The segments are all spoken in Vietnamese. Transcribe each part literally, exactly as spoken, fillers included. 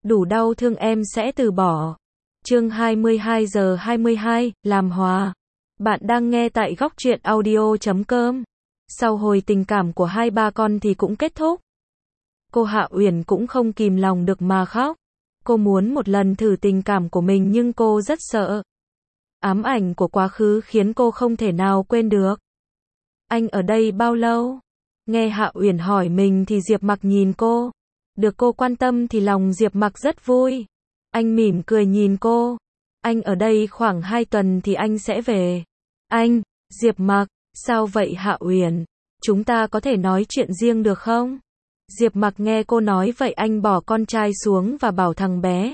đủ đau thương em sẽ từ bỏ. Chương hai mươi hai giờ hai mươi hai, làm hòa. Bạn đang nghe tại góc truyện audio chấm com. Sau hồi tình cảm của hai ba con thì cũng kết thúc. Cô Hạ Uyển cũng không kìm lòng được mà khóc. Cô muốn một lần thử tình cảm của mình nhưng cô rất sợ. Ám ảnh của quá khứ khiến cô không thể nào quên được. Anh ở đây bao lâu? Nghe Hạ Uyển hỏi mình thì Diệp Mặc nhìn cô. Được cô quan tâm thì lòng Diệp Mặc rất vui. Anh mỉm cười nhìn cô. Anh ở đây khoảng hai tuần thì anh sẽ về. Anh, Diệp Mặc, sao vậy Hạ Uyển? Chúng ta có thể nói chuyện riêng được không? Diệp Mặc nghe cô nói vậy anh bỏ con trai xuống và bảo thằng bé.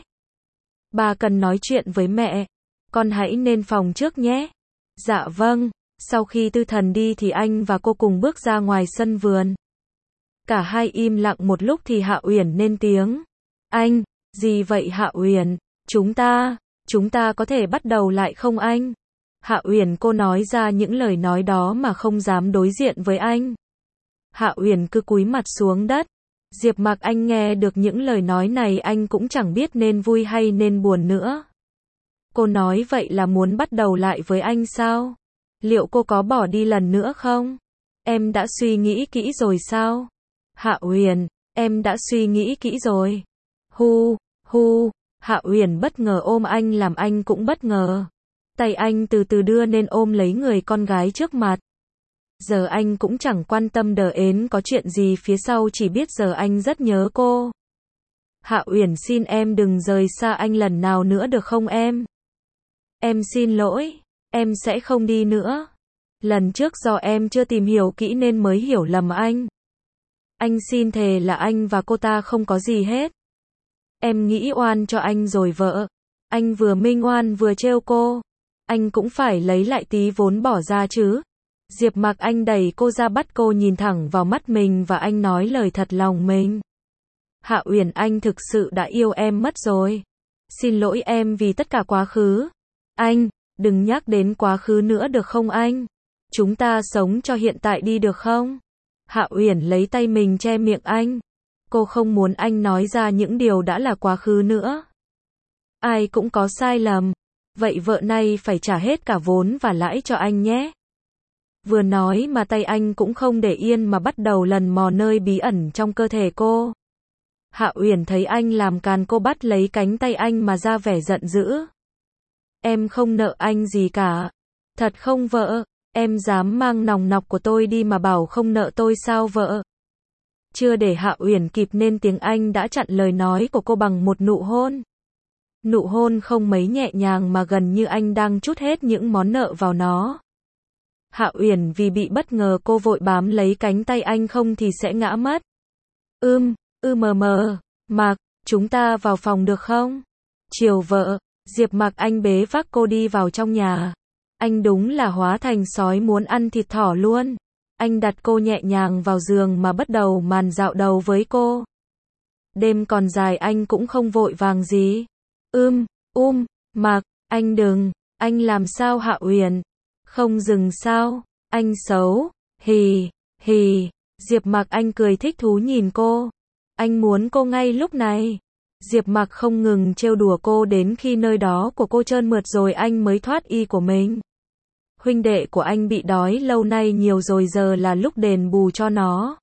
Bà cần nói chuyện với mẹ. Con hãy lên phòng trước nhé. Dạ vâng. Sau khi Tư Thần đi thì anh và cô cùng bước ra ngoài sân vườn. Cả hai im lặng một lúc thì Hạ Uyển lên tiếng. Anh, gì vậy Hạ Uyển? Chúng ta, chúng ta có thể bắt đầu lại không anh? Hạ Uyển cô nói ra những lời nói đó mà không dám đối diện với anh. Hạ Uyển cứ cúi mặt xuống đất. Diệp Mặc anh nghe được những lời nói này anh cũng chẳng biết nên vui hay nên buồn nữa. Cô nói vậy là muốn bắt đầu lại với anh sao? Liệu cô có bỏ đi lần nữa không? Em đã suy nghĩ kỹ rồi sao? Hạ Uyển, em đã suy nghĩ kỹ rồi. Hu, hu, Hạ Uyển bất ngờ ôm anh làm anh cũng bất ngờ. Tay anh từ từ đưa lên ôm lấy người con gái trước mặt. Giờ anh cũng chẳng quan tâm đờ ến có chuyện gì phía sau chỉ biết giờ anh rất nhớ cô. Hạ Uyển xin em đừng rời xa anh lần nào nữa được không em? Em xin lỗi, em sẽ không đi nữa. Lần trước do em chưa tìm hiểu kỹ nên mới hiểu lầm anh. Anh xin thề là anh và cô ta không có gì hết. Em nghĩ oan cho anh rồi vợ. Anh vừa minh oan vừa trêu cô. Anh cũng phải lấy lại tí vốn bỏ ra chứ. Diệp Mặc anh đẩy cô ra bắt cô nhìn thẳng vào mắt mình và anh nói lời thật lòng mình. Hạ Uyển anh thực sự đã yêu em mất rồi. Xin lỗi em vì tất cả quá khứ. Anh, đừng nhắc đến quá khứ nữa được không anh? Chúng ta sống cho hiện tại đi được không? Hạ Uyển lấy tay mình che miệng anh. Cô không muốn anh nói ra những điều đã là quá khứ nữa. Ai cũng có sai lầm. Vậy vợ này phải trả hết cả vốn và lãi cho anh nhé. Vừa nói mà tay anh cũng không để yên mà bắt đầu lần mò nơi bí ẩn trong cơ thể cô. Hạ Uyển thấy anh làm càn cô bắt lấy cánh tay anh mà ra vẻ giận dữ. Em không nợ anh gì cả. Thật không vợ? Em dám mang nòng nọc của tôi đi mà bảo không nợ tôi sao vợ? Chưa để Hạ Uyển kịp nên tiếng anh đã chặn lời nói của cô bằng một nụ hôn. Nụ hôn không mấy nhẹ nhàng mà gần như anh đang trút hết những món nợ vào nó. Hạ Uyển vì bị bất ngờ cô vội bám lấy cánh tay anh không thì sẽ ngã mất. Ưm, ư mờ mờ, Mặc, chúng ta vào phòng được không? Chiều vợ, Diệp Mặc anh bế vác cô đi vào trong nhà. Anh đúng là hóa thành sói muốn ăn thịt thỏ luôn. Anh đặt cô nhẹ nhàng vào giường mà bắt đầu màn dạo đầu với cô. Đêm còn dài anh cũng không vội vàng gì. Ưm, um, Mặc, anh đừng, anh làm sao Hạ Uyển? Không dừng sao? Anh xấu, hì, hì. Diệp Mặc anh cười thích thú nhìn cô. Anh muốn cô ngay lúc này. Diệp Mặc không ngừng trêu đùa cô đến khi nơi đó của cô trơn mượt rồi anh mới thoát y của mình. Huynh đệ của anh bị đói lâu nay nhiều rồi giờ là lúc đền bù cho nó.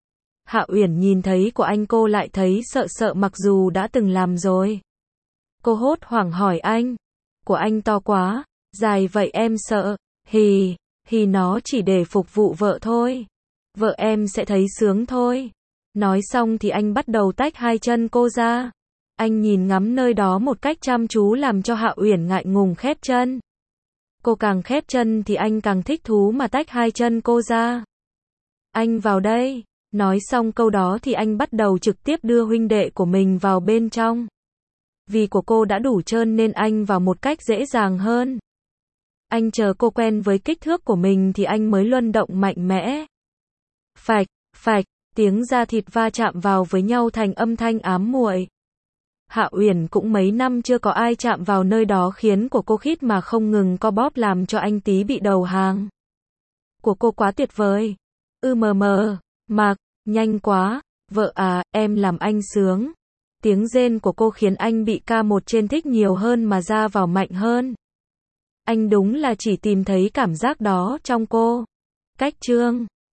Hạ Uyển nhìn thấy của anh cô lại thấy sợ sợ mặc dù đã từng làm rồi. Cô hốt hoảng hỏi anh. Của anh to quá, dài vậy em sợ. Hì, hì nó chỉ để phục vụ vợ thôi. Vợ em sẽ thấy sướng thôi. Nói xong thì anh bắt đầu tách hai chân cô ra. Anh nhìn ngắm nơi đó một cách chăm chú làm cho Hạ Uyển ngại ngùng khép chân. Cô càng khép chân thì anh càng thích thú mà tách hai chân cô ra. Anh vào đây. Nói xong câu đó thì anh bắt đầu trực tiếp đưa huynh đệ của mình vào bên trong. Vì của cô đã đủ trơn nên anh vào một cách dễ dàng hơn. Anh chờ cô quen với kích thước của mình thì anh mới luân động mạnh mẽ. Phạch, phạch, tiếng da thịt va chạm vào với nhau thành âm thanh ám muội. Hạ Uyển cũng mấy năm chưa có ai chạm vào nơi đó khiến của cô khít mà không ngừng co bóp làm cho anh tí bị đầu hàng. Của cô quá tuyệt vời. Ư mờ mờ, Mặc, nhanh quá, vợ à, em làm anh sướng. Tiếng rên của cô khiến anh bị ca một trên thích nhiều hơn mà ra vào mạnh hơn. Anh đúng là chỉ tìm thấy cảm giác đó trong cô. Cách chương